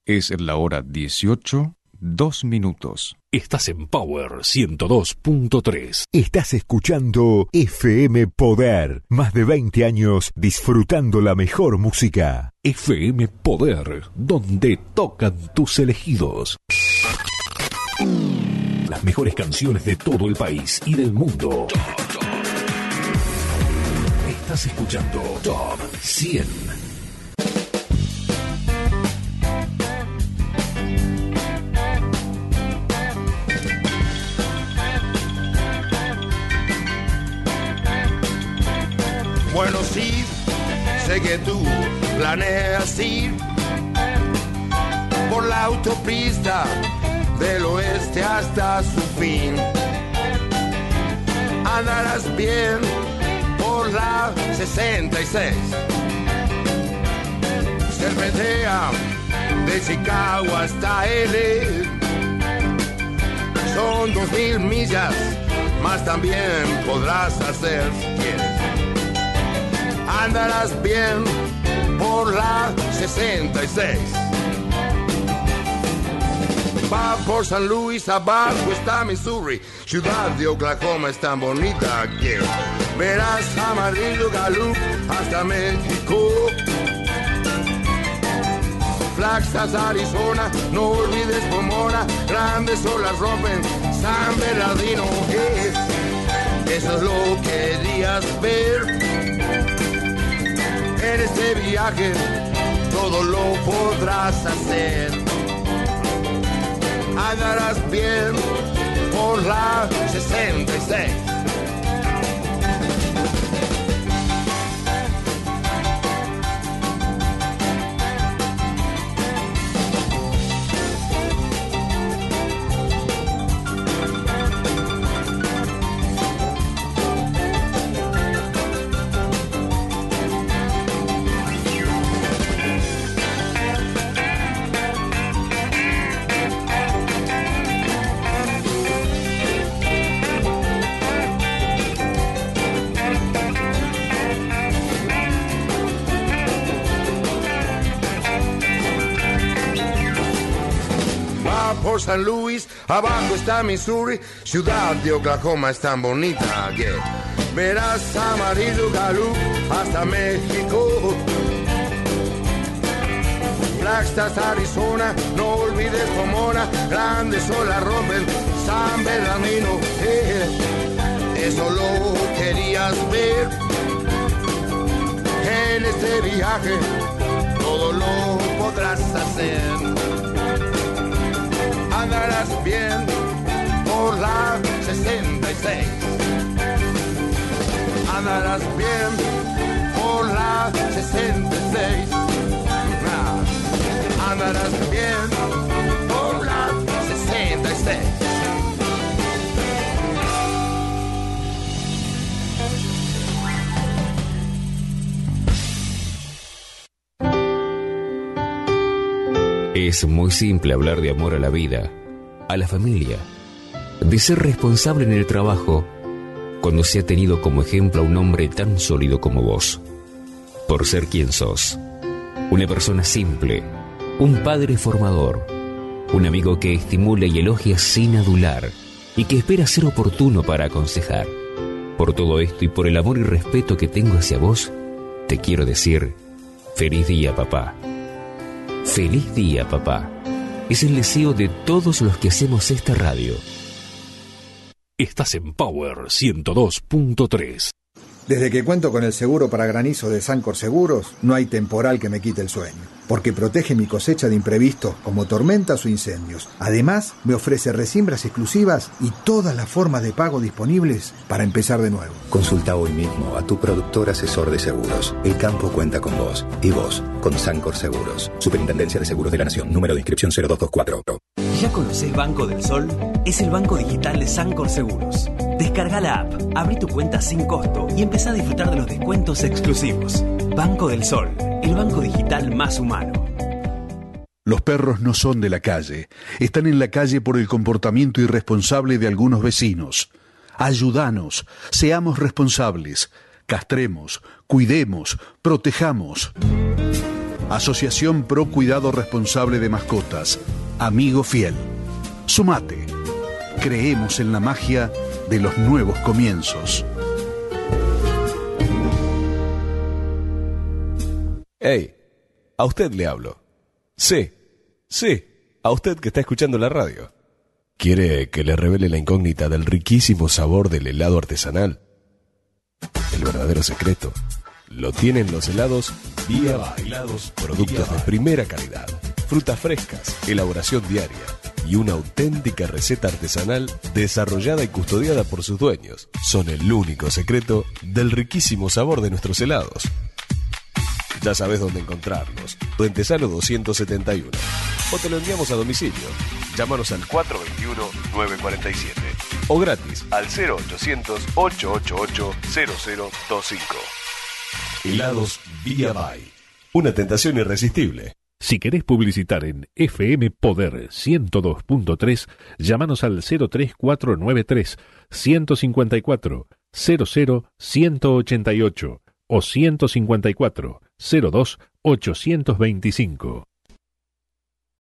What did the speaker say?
Es la hora 18, 2 minutos. Estás en Power 102.3. Estás escuchando FM Poder. Más de 20 años disfrutando la mejor música. FM Poder, donde tocan tus elegidos. Las mejores canciones de todo el país y del mundo. Estás escuchando Top 100. Bueno, sí, sé que tú planeas ir por la autopista del oeste hasta su fin. Andarás bien por la 66. Serpentea de Chicago hasta L. Son 2000 millas, más también podrás hacer si quieres. Andarás bien por la 66. Va por San Luis, abajo está Missouri. Ciudad de Oklahoma es tan bonita que verás Amarillo, Gallup hasta México. Flagstaff, Arizona, no olvides Pomona. Grandes olas rompen San Bernardino. Eso es lo que querías ver. En este viaje todo lo podrás hacer. Andarás bien por la 66. Por San Luis, abajo está Missouri. Ciudad de Oklahoma es tan bonita que verás Amarillo, Gallup hasta México. Flagstaff, Arizona, no olvides Pomona. Grandes olas rompen San Bernardino. Eso lo querías ver. En este viaje todo lo podrás hacer. Andarás bien por la 66. Andarás bien por la 66. Andarás bien por la 66. Es muy simple hablar de amor a la vida, a la familia, de ser responsable en el trabajo, cuando se ha tenido como ejemplo a un hombre tan sólido como vos. Por ser quien sos, una persona simple, un padre formador, un amigo que estimula y elogia sin adular y que espera ser oportuno para aconsejar. Por todo esto y por el amor y respeto que tengo hacia vos, te quiero decir, feliz día, papá. Feliz día, papá. Es el deseo de todos los que hacemos esta radio. Estás en Power 102.3. Desde que cuento con el seguro para granizo de Sancor Seguros, no hay temporal que me quite el sueño, porque protege mi cosecha de imprevistos como tormentas o incendios. Además, me ofrece resiembras exclusivas y todas las formas de pago disponibles para empezar de nuevo. Consulta hoy mismo a tu productor asesor de seguros. El campo cuenta con vos y vos con Sancor Seguros. Superintendencia de Seguros de la Nación. Número de inscripción 0224. ¿Ya conocés Banco del Sol? Es el banco digital de Sancor Seguros. Descarga la app, abrí tu cuenta sin costo y empezá a disfrutar de los descuentos exclusivos. Banco del Sol, el banco digital más humano. Los perros no son de la calle. Están en la calle por el comportamiento irresponsable de algunos vecinos. Ayúdanos, seamos responsables. Castremos, cuidemos, protejamos. Asociación Pro Cuidado Responsable de Mascotas. Amigo fiel. Sumate. Creemos en la magia de los nuevos comienzos. Hey, a usted le hablo. Sí, a usted que está escuchando la radio. ¿Quiere que le revele la incógnita del riquísimo sabor del helado artesanal? El verdadero secreto lo tienen los helados Vía By. Helados, productos de primera calidad, frutas frescas, elaboración diaria y una auténtica receta artesanal desarrollada y custodiada por sus dueños. Son el único secreto del riquísimo sabor de nuestros helados. Ya sabes dónde encontrarnos. Puentesano 271. O te lo enviamos a domicilio. Llámanos al 421-947. O gratis al 0800-888-0025. Helados Vía By. Una tentación irresistible. Si querés publicitar en FM Poder 102.3, llámanos al 03493 154 00 188 o 154 02 825.